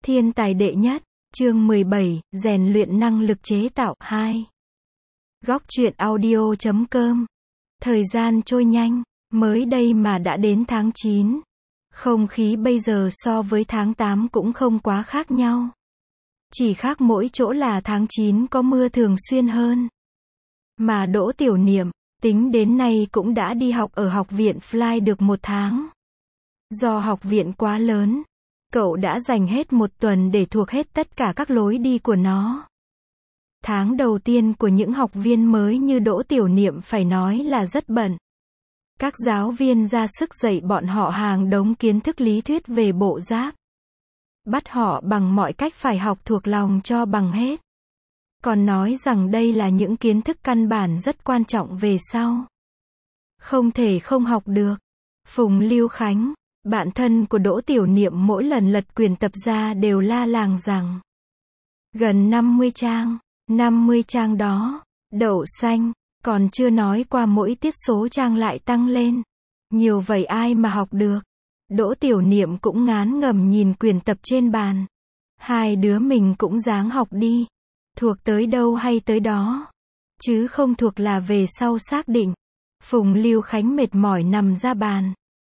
Thiên tài đệ nhất, chương 17, rèn luyện năng lực chế tạo 2. Góc truyện audio.com. Thời gian trôi nhanh, mới đây mà đã đến tháng 9. Không khí bây giờ so với tháng 8 cũng không quá khác nhau. Chỉ khác mỗi chỗ là tháng 9 có mưa thường xuyên hơn. Mà Đỗ Tiểu Niệm, tính đến nay cũng đã đi học ở học viện Fly được 1 tháng. Do học viện quá lớn, cậu đã dành hết 1 tuần để thuộc hết tất cả các lối đi của nó. Tháng đầu tiên của những học viên mới như Đỗ Tiểu Niệm phải nói là rất bận. Các giáo viên ra sức dạy bọn họ hàng đống kiến thức lý thuyết về bộ giáp. Bắt họ bằng mọi cách phải học thuộc lòng cho bằng hết. Còn nói rằng đây là những kiến thức căn bản rất quan trọng về sau. Không thể không học được. Phùng Lưu Khánh, bạn thân của Đỗ Tiểu Niệm, mỗi lần lật quyển tập ra đều la làng rằng gần 50 trang, 50 trang đó, đậu xanh, còn chưa nói qua mỗi tiết số trang lại tăng lên. Nhiều vậy ai mà học được. Đỗ Tiểu Niệm cũng ngán ngẩm nhìn quyển tập trên bàn. Hai đứa mình cũng ráng học đi. Thuộc tới đâu hay tới đó. Chứ không thuộc là về sau xác định. Phùng Lưu Khánh mệt mỏi nằm ra bàn.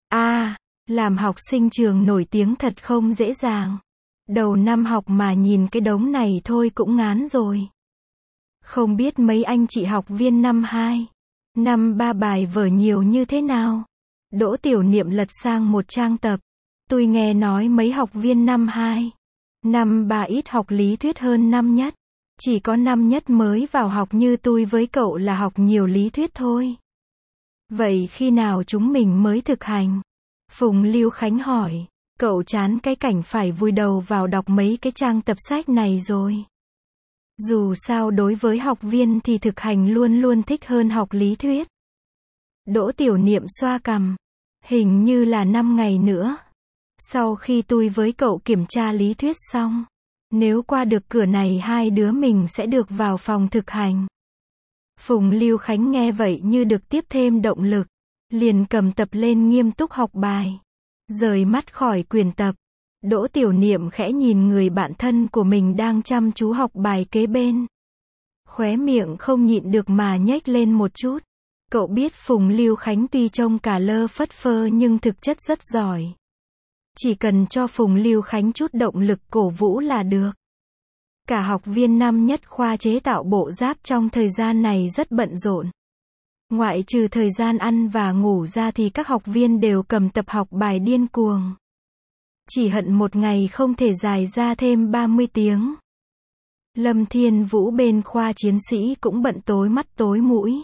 Làm học sinh trường nổi tiếng thật không dễ dàng. Đầu năm học mà nhìn cái đống này thôi cũng ngán rồi. Không biết mấy anh chị học viên năm 2, năm 3 bài vở nhiều như thế nào? Đỗ Tiểu Niệm lật sang một trang tập. Tôi nghe nói mấy học viên năm 2, năm 3 ít học lý thuyết hơn năm nhất. Chỉ có năm nhất mới vào học như tôi với cậu là học nhiều lý thuyết thôi. Vậy khi nào chúng mình mới thực hành? Phùng Lưu Khánh hỏi. Cậu chán cái cảnh phải vùi đầu vào đọc mấy cái trang tập sách này rồi. Dù sao đối với học viên thì thực hành luôn luôn thích hơn học lý thuyết. Đỗ Tiểu Niệm xoa cằm. Hình như là 5 ngày nữa. Sau khi tôi với cậu kiểm tra lý thuyết xong, nếu qua được cửa này hai đứa mình sẽ được vào phòng thực hành. Phùng Lưu Khánh nghe vậy như được tiếp thêm động lực. Liền cầm tập lên nghiêm túc học bài. Rời mắt khỏi quyển tập. Đỗ Tiểu Niệm khẽ nhìn người bạn thân của mình đang chăm chú học bài kế bên. Khóe miệng không nhịn được mà nhếch lên một chút. Cậu biết Phùng Lưu Khánh tuy trông cả lơ phất phơ nhưng thực chất rất giỏi. Chỉ cần cho Phùng Lưu Khánh chút động lực cổ vũ là được. Cả học viên năm nhất khoa chế tạo bộ giáp trong thời gian này rất bận rộn. Ngoại trừ thời gian ăn và ngủ ra thì các học viên đều cầm tập học bài điên cuồng. Chỉ hận một ngày không thể dài ra thêm 30 tiếng. Lâm Thiên Vũ bên khoa chiến sĩ cũng bận tối mắt tối mũi.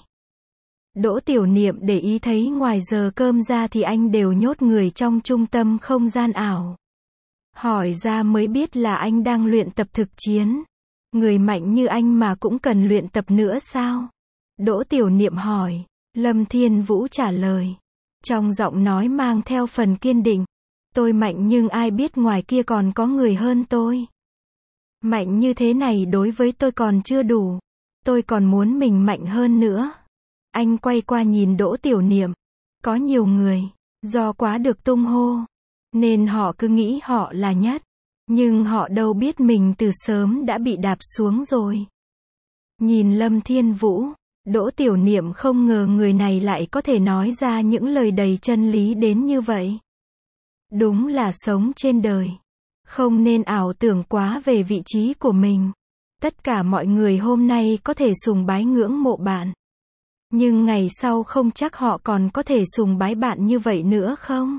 Đỗ Tiểu Niệm để ý thấy ngoài giờ cơm ra thì anh đều nhốt người trong trung tâm không gian ảo. Hỏi ra mới biết là anh đang luyện tập thực chiến. Người mạnh như anh mà cũng cần luyện tập nữa sao? Đỗ Tiểu Niệm hỏi. Lâm Thiên Vũ trả lời. Trong giọng nói mang theo phần kiên định. Tôi mạnh nhưng ai biết ngoài kia còn có người hơn tôi. Mạnh như thế này đối với tôi còn chưa đủ. Tôi còn muốn mình mạnh hơn nữa. Anh quay qua nhìn Đỗ Tiểu Niệm. Có nhiều người, do quá được tung hô, nên họ cứ nghĩ họ là nhất. Nhưng họ đâu biết mình từ sớm đã bị đạp xuống rồi. Nhìn Lâm Thiên Vũ, Đỗ Tiểu Niệm không ngờ người này lại có thể nói ra những lời đầy chân lý đến như vậy. Đúng là sống trên đời. Không nên ảo tưởng quá về vị trí của mình. Tất cả mọi người hôm nay có thể sùng bái ngưỡng mộ bạn. Nhưng ngày sau không chắc họ còn có thể sùng bái bạn như vậy nữa không?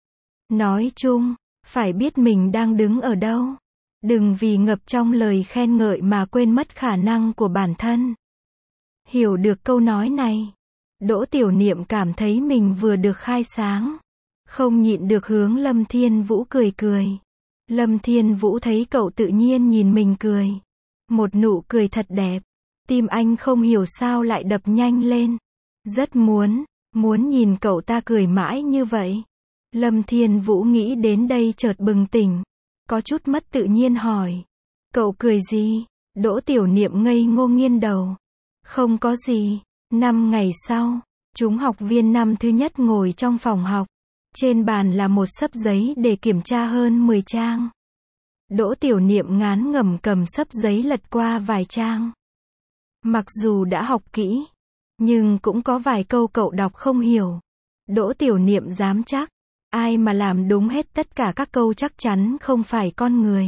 Nói chung, phải biết mình đang đứng ở đâu. Đừng vì ngập trong lời khen ngợi mà quên mất khả năng của bản thân. Hiểu được câu nói này, Đỗ Tiểu Niệm cảm thấy mình vừa được khai sáng. Không nhịn được hướng Lâm Thiên Vũ cười cười. Lâm Thiên Vũ thấy cậu tự nhiên nhìn mình cười. Một nụ cười thật đẹp. Tim anh không hiểu sao lại đập nhanh lên. Rất muốn nhìn cậu ta cười mãi như vậy. Lâm Thiên Vũ nghĩ đến đây chợt bừng tỉnh. Có chút mất tự nhiên hỏi. Cậu cười gì? Đỗ Tiểu Niệm ngây ngô nghiêng đầu. Không có gì. 5 ngày sau, chúng học viên năm thứ nhất ngồi trong phòng học. Trên bàn là một xấp giấy để kiểm tra hơn 10 trang. Đỗ Tiểu Niệm ngán ngẩm cầm xấp giấy lật qua vài trang. Mặc dù đã học kỹ, nhưng cũng có vài câu cậu đọc không hiểu. Đỗ Tiểu Niệm dám chắc, ai mà làm đúng hết tất cả các câu chắc chắn không phải con người.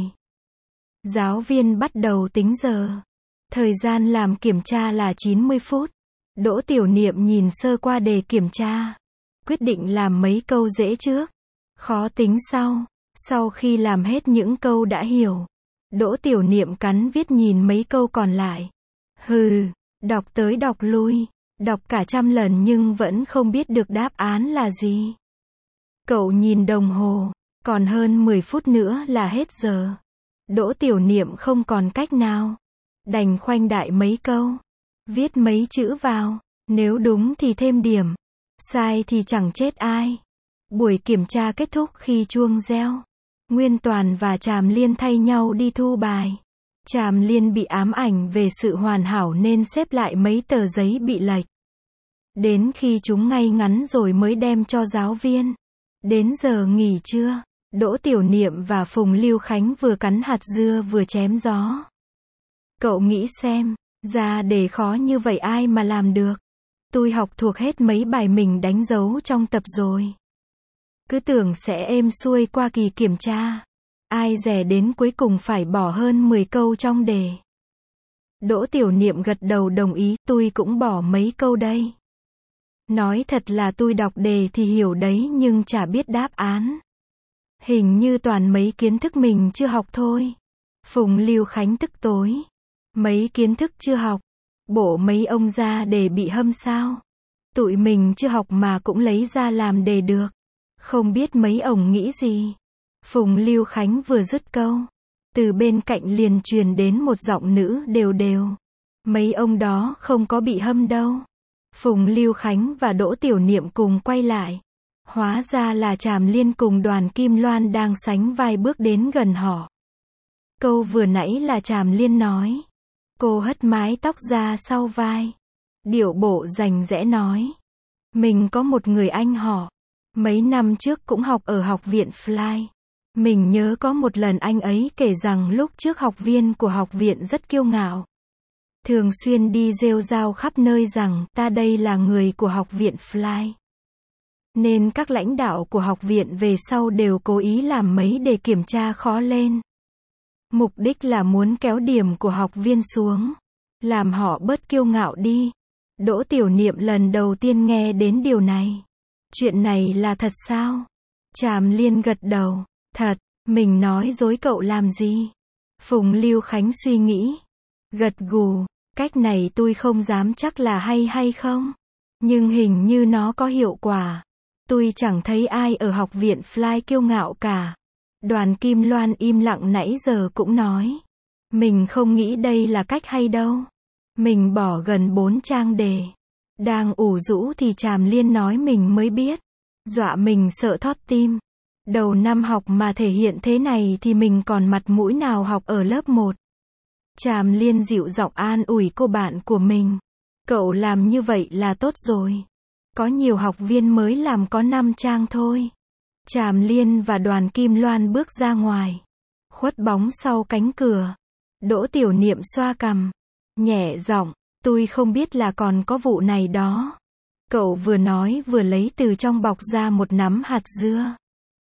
Giáo viên bắt đầu tính giờ. Thời gian làm kiểm tra là 90 phút. Đỗ Tiểu Niệm nhìn sơ qua đề kiểm tra. Quyết định làm mấy câu dễ trước, khó tính sau. Sau khi làm hết những câu đã hiểu, Đỗ Tiểu Niệm cắn viết nhìn mấy câu còn lại. Hừ, đọc tới đọc lui, đọc cả trăm lần nhưng vẫn không biết được đáp án là gì. Cậu nhìn đồng hồ, còn hơn 10 phút nữa là hết giờ. Đỗ Tiểu Niệm không còn cách nào, đành khoanh đại mấy câu, viết mấy chữ vào, nếu đúng thì thêm điểm, sai thì chẳng chết ai. Buổi kiểm tra kết thúc khi chuông reo. Nguyên Toàn và Tràm Liên thay nhau đi thu bài. Tràm Liên bị ám ảnh về sự hoàn hảo nên xếp lại mấy tờ giấy bị lệch. Đến khi chúng ngay ngắn rồi mới đem cho giáo viên. Đến giờ nghỉ trưa, Đỗ Tiểu Niệm và Phùng Lưu Khánh vừa cắn hạt dưa vừa chém gió. Cậu nghĩ xem, ra đề khó như vậy ai mà làm được. Tôi học thuộc hết mấy bài mình đánh dấu trong tập rồi. Cứ tưởng sẽ êm xuôi qua kỳ kiểm tra. Ai dè đến cuối cùng phải bỏ hơn 10 câu trong đề. Đỗ Tiểu Niệm gật đầu đồng ý, tôi cũng bỏ mấy câu đây. Nói thật là tôi đọc đề thì hiểu đấy nhưng chả biết đáp án. Hình như toàn mấy kiến thức mình chưa học thôi. Phùng Lưu Khánh tức tối. Mấy kiến thức chưa học. Bộ mấy ông ra đề bị hâm sao? Tụi mình chưa học mà cũng lấy ra làm đề được. Không biết mấy ông nghĩ gì. Phùng Lưu Khánh vừa dứt câu, từ bên cạnh liền truyền đến một giọng nữ đều đều. Mấy ông đó không có bị hâm đâu. Phùng Lưu Khánh và Đỗ Tiểu Niệm cùng quay lại. Hóa ra là Tràm Liên cùng Đoàn Kim Loan đang sánh vai bước đến gần họ. Câu vừa nãy là Tràm Liên nói. Cô hất mái tóc ra sau vai. Điệu bộ rành rẽ nói. Mình có một người anh họ. Mấy năm trước cũng học ở học viện Fly. Mình nhớ có một lần anh ấy kể rằng lúc trước học viên của học viện rất kiêu ngạo. Thường xuyên đi rêu rao khắp nơi rằng ta đây là người của học viện Fly. Nên các lãnh đạo của học viện về sau đều cố ý làm mấy đề kiểm tra khó lên. Mục đích là muốn kéo điểm của học viên xuống. Làm họ bớt kiêu ngạo đi. Đỗ Tiểu Niệm lần đầu tiên nghe đến điều này. Chuyện này là thật sao? Tràm Liên gật đầu. Thật, mình nói dối cậu làm gì? Phùng Lưu Khánh suy nghĩ. Gật gù, cách này tôi không dám chắc là hay không. Nhưng hình như nó có hiệu quả. Tôi chẳng thấy ai ở học viện Fly kiêu ngạo cả. Đoàn Kim Loan im lặng nãy giờ cũng nói. Mình không nghĩ đây là cách hay đâu. Mình bỏ gần 4 trang đề. Đang ủ rũ thì Tràm Liên nói mình mới biết. Dọa mình sợ thót tim. Đầu năm học mà thể hiện thế này thì mình còn mặt mũi nào học ở lớp 1. Tràm Liên dịu giọng an ủi cô bạn của mình. Cậu làm như vậy là tốt rồi. Có nhiều học viên mới làm có 5 trang thôi. Tràm Liên và Đoàn Kim Loan bước ra ngoài. Khuất bóng sau cánh cửa. Đỗ Tiểu Niệm xoa cằm. Nhẹ giọng, tôi không biết là còn có vụ này đó. Cậu vừa nói vừa lấy từ trong bọc ra một nắm hạt dưa.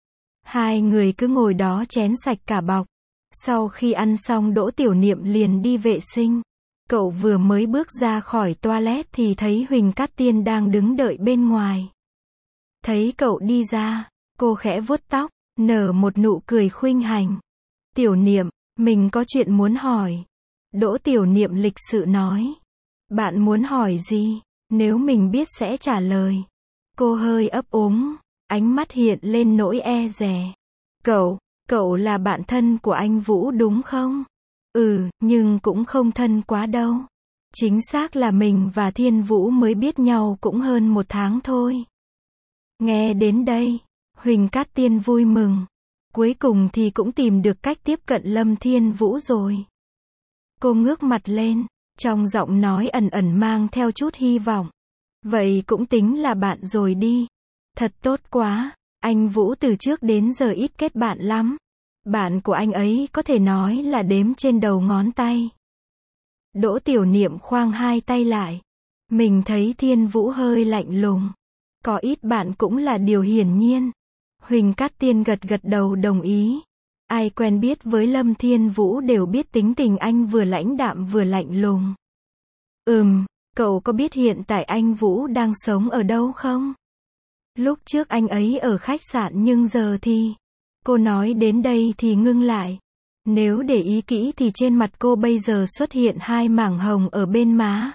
Hai người cứ ngồi đó chén sạch cả bọc. Sau khi ăn xong Đỗ Tiểu Niệm liền đi vệ sinh. Cậu vừa mới bước ra khỏi toilet thì thấy Huỳnh Cát Tiên đang đứng đợi bên ngoài. Thấy cậu đi ra, cô khẽ vuốt tóc, nở một nụ cười khuynh hành. Tiểu Niệm, mình có chuyện muốn hỏi. Đỗ Tiểu Niệm lịch sự nói. Bạn muốn hỏi gì? Nếu mình biết sẽ trả lời. Cô hơi ấp úng, ánh mắt hiện lên nỗi e dè. Cậu là bạn thân của anh Vũ đúng không? Ừ, nhưng cũng không thân quá đâu. Chính xác là mình và Thiên Vũ mới biết nhau cũng hơn 1 tháng thôi. Nghe đến đây, Huỳnh Cát Tiên vui mừng. Cuối cùng thì cũng tìm được cách tiếp cận Lâm Thiên Vũ rồi. Cô ngước mặt lên, trong giọng nói ẩn ẩn mang theo chút hy vọng. Vậy cũng tính là bạn rồi đi. Thật tốt quá, anh Vũ từ trước đến giờ ít kết bạn lắm. Bạn của anh ấy có thể nói là đếm trên đầu ngón tay. Đỗ Tiểu Niệm khoang hai tay lại. Mình thấy Thiên Vũ hơi lạnh lùng. Có ít bạn cũng là điều hiển nhiên. Huỳnh Cát Tiên gật gật đầu đồng ý. Ai quen biết với Lâm Thiên Vũ đều biết tính tình anh vừa lãnh đạm vừa lạnh lùng. Cậu có biết hiện tại anh Vũ đang sống ở đâu không? Lúc trước anh ấy ở khách sạn nhưng giờ thì... Cô nói đến đây thì ngưng lại. Nếu để ý kỹ thì trên mặt cô bây giờ xuất hiện 2 mảng hồng ở bên má.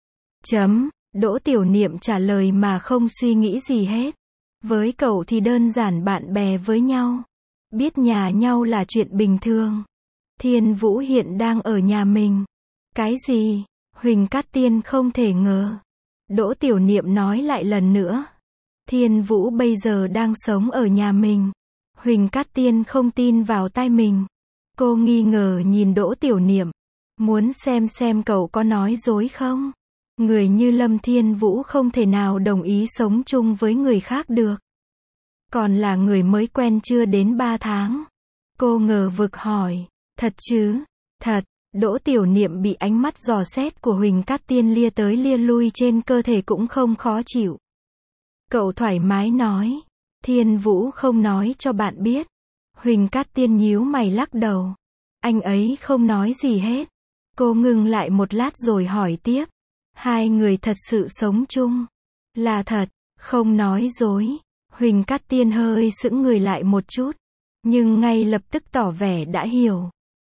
Đỗ Tiểu Niệm trả lời mà không suy nghĩ gì hết. Với cậu thì đơn giản bạn bè với nhau. Biết nhà nhau là chuyện bình thường. Thiên Vũ hiện đang ở nhà mình. Cái gì? Huỳnh Cát Tiên không thể ngờ. Đỗ Tiểu Niệm nói lại lần nữa. Thiên Vũ bây giờ đang sống ở nhà mình. Huỳnh Cát Tiên không tin vào tai mình. Cô nghi ngờ nhìn Đỗ Tiểu Niệm. Muốn xem cậu có nói dối không? Người như Lâm Thiên Vũ không thể nào đồng ý sống chung với người khác được. Còn là người mới quen chưa đến 3 tháng. Cô ngờ vực hỏi. Thật chứ? Thật. Đỗ Tiểu Niệm bị ánh mắt dò xét của Huỳnh Cát Tiên lia tới lia lui trên cơ thể cũng không khó chịu. Cậu thoải mái nói. Thiên Vũ không nói cho bạn biết. Huỳnh Cát Tiên nhíu mày lắc đầu. Anh ấy không nói gì hết. Cô ngừng lại một lát rồi hỏi tiếp. Hai người thật sự sống chung. Là thật, không nói dối. Huỳnh Cát Tiên hơi sững người lại một chút. Nhưng ngay lập tức tỏ vẻ đã hiểu.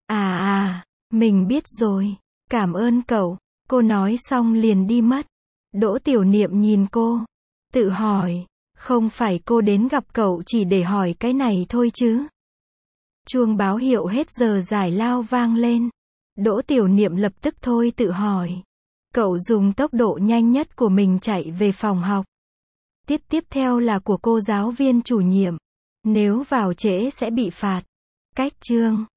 Mình biết rồi. Cảm ơn cậu. Cô nói xong liền đi mất. Đỗ Tiểu Niệm nhìn cô. Tự hỏi. Không phải cô đến gặp cậu chỉ để hỏi cái này thôi chứ? Chuông báo hiệu hết giờ giải lao vang lên. Đỗ Tiểu Niệm lập tức thôi tự hỏi. Cậu dùng tốc độ nhanh nhất của mình chạy về phòng học. Tiết tiếp theo là của cô giáo viên chủ nhiệm. Nếu vào trễ sẽ bị phạt. Cách chương